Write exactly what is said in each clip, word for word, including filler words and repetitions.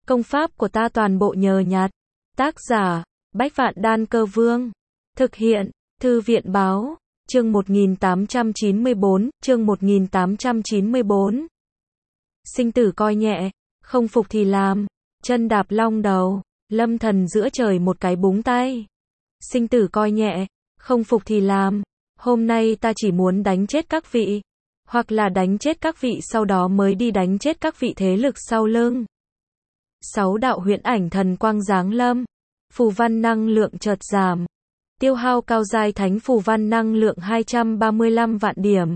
Công pháp của ta toàn bộ nhờ nhặt. Tác giả, Bách Vạn Đan Cơ Vương. Thực hiện, Thư viện báo, chương một nghìn tám trăm chín mươi bốn, chương một nghìn tám trăm chín mươi bốn. Sinh tử coi nhẹ, không phục thì làm, chân đạp long đầu, Lâm Thần giữa trời một cái búng tay. Sinh tử coi nhẹ, không phục thì làm, hôm nay ta chỉ muốn đánh chết các vị, hoặc là đánh chết các vị sau đó mới đi đánh chết các vị thế lực sau lưng. Sáu đạo huyễn ảnh thần quang giáng lâm, phù văn năng lượng chợt giảm, tiêu hao cao giai thánh phù văn năng lượng hai trăm ba mươi lăm vạn điểm.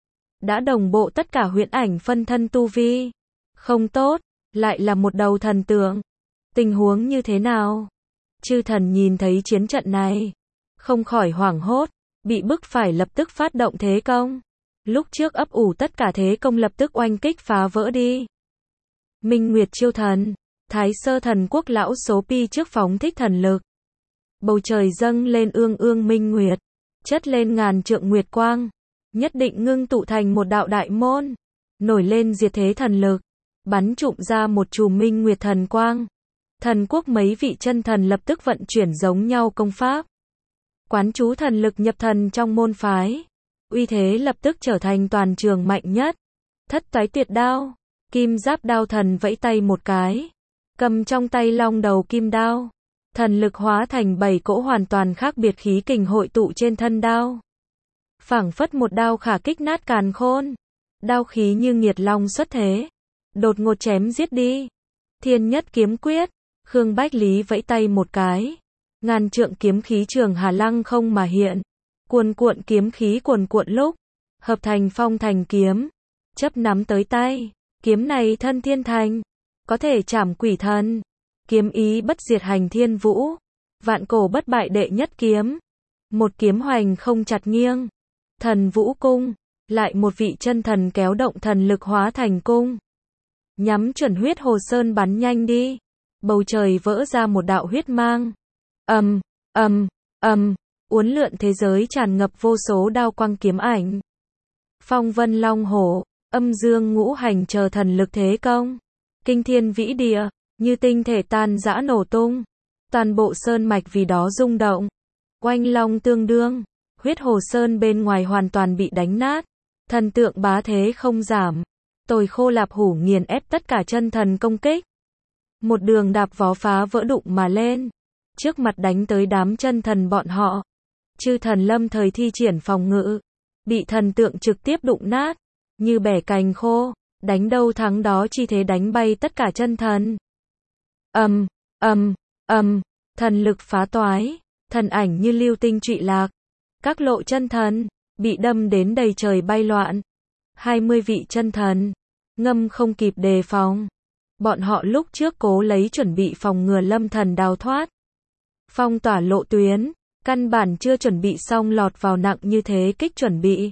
Đã đồng bộ tất cả huyễn ảnh phân thân tu vi. Không tốt, lại là một đầu thần tượng. Tình huống như thế nào? Chư thần nhìn thấy chiến trận này, không khỏi hoảng hốt, bị bức phải lập tức phát động thế công. Lúc trước ấp ủ tất cả thế công lập tức oanh kích phá vỡ đi. Minh Nguyệt chiêu thần, Thái Sơ thần quốc lão số pi trước phóng thích thần lực. Bầu trời dâng lên ương ương minh nguyệt, chất lên ngàn trượng nguyệt quang, nhất định ngưng tụ thành một đạo đại môn, nổi lên diệt thế thần lực, bắn trụm ra một chùm minh nguyệt thần quang. Thần quốc mấy vị chân thần lập tức vận chuyển giống nhau công pháp, quán chú thần lực nhập thần trong môn phái, uy thế lập tức trở thành toàn trường mạnh nhất. Thất toái tuyệt đao, kim giáp đao thần vẫy tay một cái, cầm trong tay long đầu kim đao, thần lực hóa thành bảy cỗ hoàn toàn khác biệt khí kình hội tụ trên thân đao, phảng phất một đao khả kích nát càn khôn. Đao khí như nghiệt long xuất thế, đột ngột chém giết đi. Thiên nhất kiếm quyết, Khương Bách Lý vẫy tay một cái, ngàn trượng kiếm khí trường hà lăng không mà hiện, cuồn cuộn kiếm khí cuồn cuộn lúc hợp thành phong thành kiếm, chấp nắm tới tay. Kiếm này thân thiên thành, có thể trảm quỷ thần, kiếm ý bất diệt hành thiên vũ, vạn cổ bất bại đệ nhất kiếm. Một kiếm hoành không chặt nghiêng, thần vũ cung, lại một vị chân thần kéo động thần lực hóa thành cung, nhắm chuẩn huyết hồ sơn bắn nhanh đi. Bầu trời vỡ ra một đạo huyết mang, ầm ầm ầm, uốn lượn thế giới tràn ngập vô số đao quang kiếm ảnh. Phong vân long hổ, âm dương ngũ hành chờ thần lực thế công, kinh thiên vĩ địa, như tinh thể tan rã nổ tung, toàn bộ sơn mạch vì đó rung động. Oanh long tương đương, huyết hồ sơn bên ngoài hoàn toàn bị đánh nát, thần tượng bá thế không giảm, tồi khô lạp hủ nghiền ép tất cả chân thần công kích. Một đường đạp vó phá vỡ đụng mà lên, trước mặt đánh tới đám chân thần bọn họ. Chư thần lâm thời thi triển phòng ngự, bị thần tượng trực tiếp đụng nát, như bẻ cành khô, đánh đâu thắng đó, chi thế đánh bay tất cả chân thần. Ầm, ầm, ầm, thần lực phá toái, thần ảnh như lưu tinh trụy lạc. Các lộ chân thần bị đâm đến đầy trời bay loạn. hai mươi vị chân thần ngâm không kịp đề phòng. Bọn họ lúc trước cố lấy chuẩn bị phòng ngừa Lâm Thần đào thoát, phong tỏa lộ tuyến, căn bản chưa chuẩn bị xong lọt vào nặng như thế kích chuẩn bị.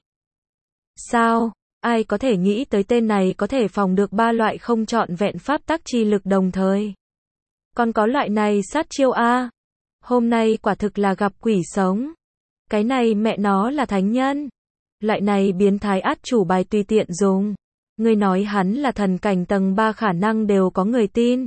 Sao, ai có thể nghĩ tới tên này có thể phòng được ba loại không trọn vẹn pháp tắc chi lực đồng thời. Còn có loại này sát chiêu a. Hôm nay quả thực là gặp quỷ sống. Cái này mẹ nó là thánh nhân. Loại này biến thái át chủ bài tùy tiện dùng. Người nói hắn là thần cảnh tầng ba khả năng đều có người tin.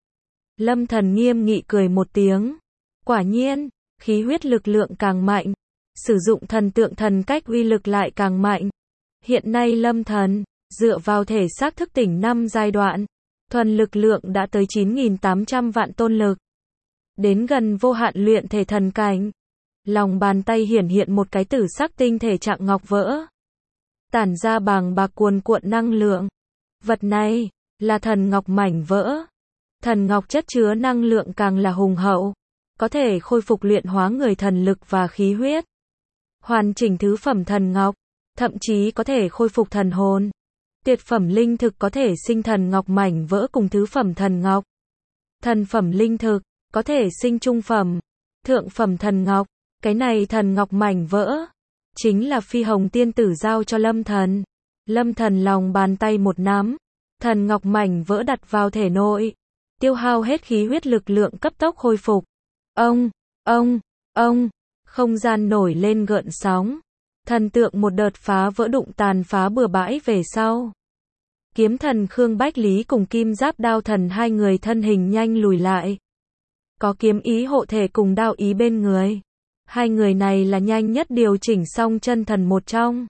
Lâm Thần nghiêm nghị cười một tiếng. Quả nhiên, khí huyết lực lượng càng mạnh, sử dụng thần tượng thần cách uy lực lại càng mạnh. Hiện nay Lâm Thần, dựa vào thể xác thức tỉnh năm giai đoạn, thuần lực lượng đã tới chín nghìn tám trăm vạn tôn lực. Đến gần vô hạn luyện thể thần cảnh. Lòng bàn tay hiển hiện một cái tử sắc tinh thể trạng ngọc vỡ, tản ra bàng bạc cuồn cuộn năng lượng. Vật này là thần ngọc mảnh vỡ. Thần ngọc chất chứa năng lượng càng là hùng hậu, có thể khôi phục luyện hóa người thần lực và khí huyết. Hoàn chỉnh thứ phẩm thần ngọc, thậm chí có thể khôi phục thần hồn. Tuyệt phẩm linh thực có thể sinh thần ngọc mảnh vỡ cùng thứ phẩm thần ngọc. Thần phẩm linh thực có thể sinh trung phẩm, thượng phẩm thần ngọc. Cái này thần ngọc mảnh vỡ chính là Phi Hồng tiên tử giao cho Lâm Thần. Lâm Thần lòng bàn tay một nắm, thần ngọc mảnh vỡ đặt vào thể nội, tiêu hao hết khí huyết lực lượng cấp tốc khôi phục. Ông, ông, ông, không gian nổi lên gợn sóng. Thần tượng một đợt phá vỡ đụng tàn phá bừa bãi về sau. Kiếm thần Khương Bách Lý cùng Kim Giáp Đao thần hai người thân hình nhanh lùi lại. Có kiếm ý hộ thể cùng đao ý bên người. Hai người này là nhanh nhất điều chỉnh xong chân thần một trong.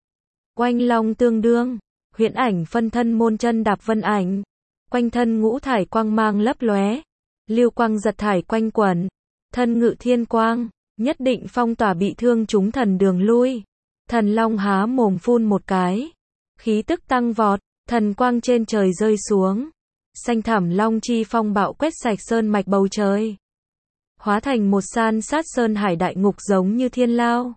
Oanh long tương đương, huyễn ảnh phân thân môn chân đạp vân ảnh. Quanh thân ngũ thải quang mang lấp lóe. Lưu quang giật thải quanh quẩn. Thân ngự thiên quang, nhất định phong tỏa bị thương chúng thần đường lui. Thần long há mồm phun một cái. Khí tức tăng vọt, thần quang trên trời rơi xuống. Xanh thẳm long chi phong bạo quét sạch sơn mạch bầu trời. Hóa thành một san sát sơn hải đại ngục giống như thiên lao.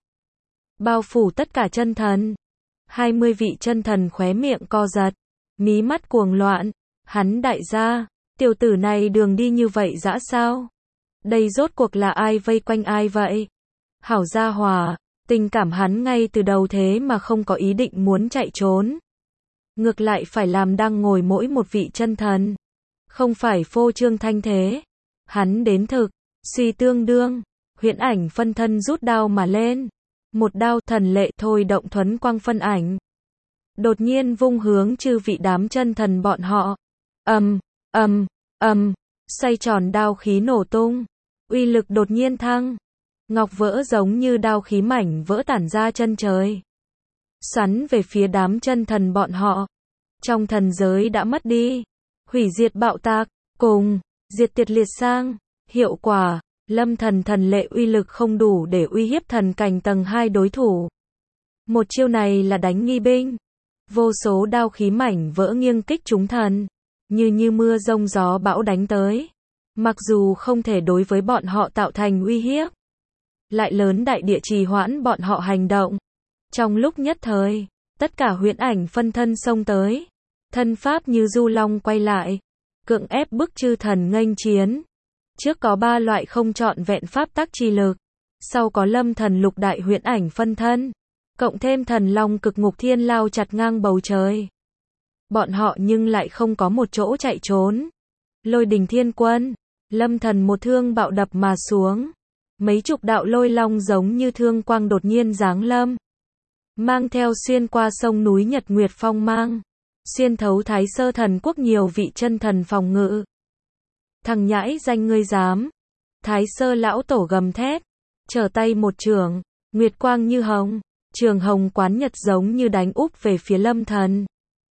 Bao phủ tất cả chân thần. Hai mươi vị chân thần khóe miệng co giật. Mí mắt cuồng loạn. Hắn đại gia, tiểu tử này đường đi như vậy dã sao? Đây rốt cuộc là ai vây quanh ai vậy? Hảo gia hòa, tình cảm hắn ngay từ đầu thế mà không có ý định muốn chạy trốn. Ngược lại phải làm đang ngồi mỗi một vị chân thần. Không phải phô trương thanh thế. Hắn đến thực, suy tương đương, huyễn ảnh phân thân rút đao mà lên. Một đao thần lệ thôi động thuấn quang phân ảnh. Đột nhiên vung hướng chư vị đám chân thần bọn họ. Ầm, ầm, ầm, xoay tròn đao khí nổ tung. Uy lực đột nhiên thăng. Ngọc vỡ giống như đao khí mảnh vỡ tản ra chân trời. Xoắn về phía đám chân thần bọn họ. Trong thần giới đã mất đi. Hủy diệt bạo tạc, cùng, diệt tiệt liệt sang. Hiệu quả, lâm thần thần lệ uy lực không đủ để uy hiếp thần cảnh tầng hai đối thủ. Một chiêu này là đánh nghi binh. Vô số đao khí mảnh vỡ nghiêng kích chúng thần. Như như mưa rông gió bão đánh tới. Mặc dù không thể đối với bọn họ tạo thành uy hiếp. Lại lớn đại địa trì hoãn bọn họ hành động. Trong lúc nhất thời, tất cả huyễn ảnh phân thân xông tới. Thân pháp như du long quay lại. Cưỡng ép bức chư thần nghênh chiến. Trước có ba loại không trọn vẹn pháp tắc chi lực. Sau có lâm thần lục đại huyễn ảnh phân thân. Cộng thêm thần long cực ngục thiên lao chặt ngang bầu trời. Bọn họ nhưng lại không có một chỗ chạy trốn. Lôi đình thiên quân. Lâm thần một thương bạo đập mà xuống. Mấy chục đạo lôi long giống như thương quang đột nhiên giáng lâm. Mang theo xuyên qua sông núi Nhật Nguyệt phong mang. Xuyên thấu Thái Sơ thần quốc nhiều vị chân thần phòng ngự. Thằng nhãi danh ngươi dám. Thái Sơ lão tổ gầm thét. Trở tay một trường. Nguyệt quang như hồng. Trường hồng quán nhật giống như đánh úp về phía lâm thần.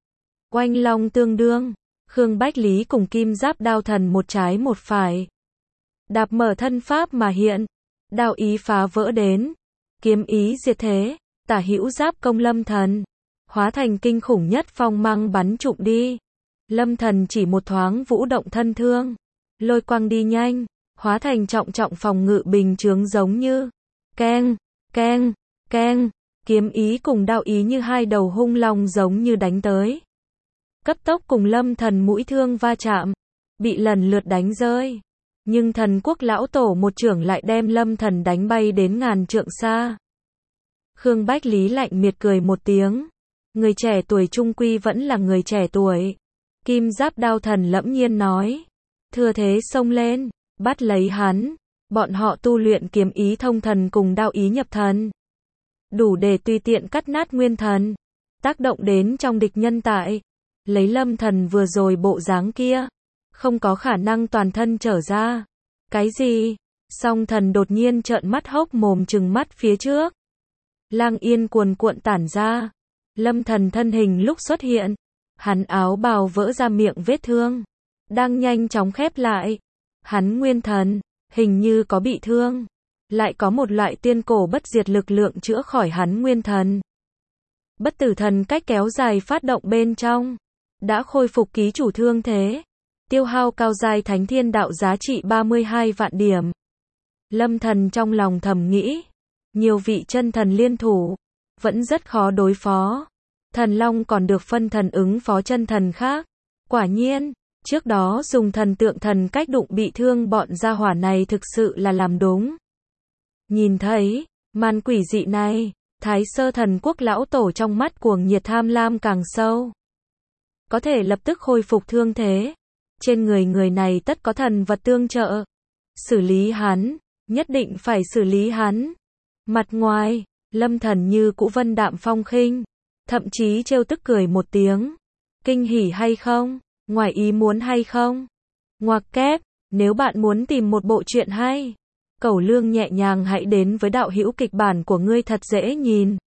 Oanh long tương đương. Khương Bách Lý cùng Kim Giáp Đao thần một trái một phải. Đạp mở thân pháp mà hiện. Đao ý phá vỡ đến. Kiếm ý diệt thế. Tả hữu giáp công lâm thần. Hóa thành kinh khủng nhất phong mang bắn trụm đi. Lâm thần chỉ một thoáng vũ động thân thương. Lôi quang đi nhanh. Hóa thành trọng trọng phòng ngự bình chướng giống như. Keng, keng, keng. Kiếm ý cùng đao ý như hai đầu hung long giống như đánh tới. Cấp tốc cùng lâm thần mũi thương va chạm. Bị lần lượt đánh rơi. Nhưng thần quốc lão tổ một trưởng lại đem lâm thần đánh bay đến ngàn trượng xa. Khương Bách Lý lạnh miệt cười một tiếng. Người trẻ tuổi trung quy vẫn là người trẻ tuổi. Kim Giáp Đao thần lẫm nhiên nói. Thừa thế xông lên, bắt lấy hắn. Bọn họ tu luyện kiếm ý thông thần cùng đao ý nhập thần. Đủ để tùy tiện cắt nát nguyên thần. Tác động đến trong địch nhân tại. Lấy lâm thần vừa rồi bộ dáng kia. Không có khả năng toàn thân trở ra. Cái gì? Song thần đột nhiên trợn mắt hốc mồm trừng mắt phía trước. Lang yên cuồn cuộn tản ra. Lâm thần thân hình lúc xuất hiện. Hắn áo bào vỡ ra miệng vết thương. Đang nhanh chóng khép lại. Hắn nguyên thần. Hình như có bị thương. Lại có một loại tiên cổ bất diệt lực lượng chữa khỏi hắn nguyên thần. Bất tử thần cách kéo dài phát động bên trong. Đã khôi phục ký chủ thương thế. Tiêu hao cao giai thánh thiên đạo giá trị ba mươi hai vạn điểm. Lâm thần trong lòng thầm nghĩ. Nhiều vị chân thần liên thủ. Vẫn rất khó đối phó. Thần long còn được phân thần ứng phó chân thần khác. Quả nhiên, trước đó dùng thần tượng thần cách đụng bị thương bọn gia hỏa này thực sự là làm đúng. Nhìn thấy, màn quỷ dị này, Thái Sơ thần quốc lão tổ trong mắt cuồng nhiệt tham lam càng sâu. Có thể lập tức khôi phục thương thế. Trên người người này tất có thần vật tương trợ. Xử lý hắn, nhất định phải xử lý hắn. Mặt ngoài, lâm thần như cũ vân đạm phong khinh. Thậm chí trêu tức cười một tiếng. Kinh hỉ hay không? Ngoài ý muốn hay không? Ngoặc kép, nếu bạn muốn tìm một bộ truyện hay, cẩu lương nhẹ nhàng hãy đến với đạo hữu kịch bản của ngươi thật dễ nhìn.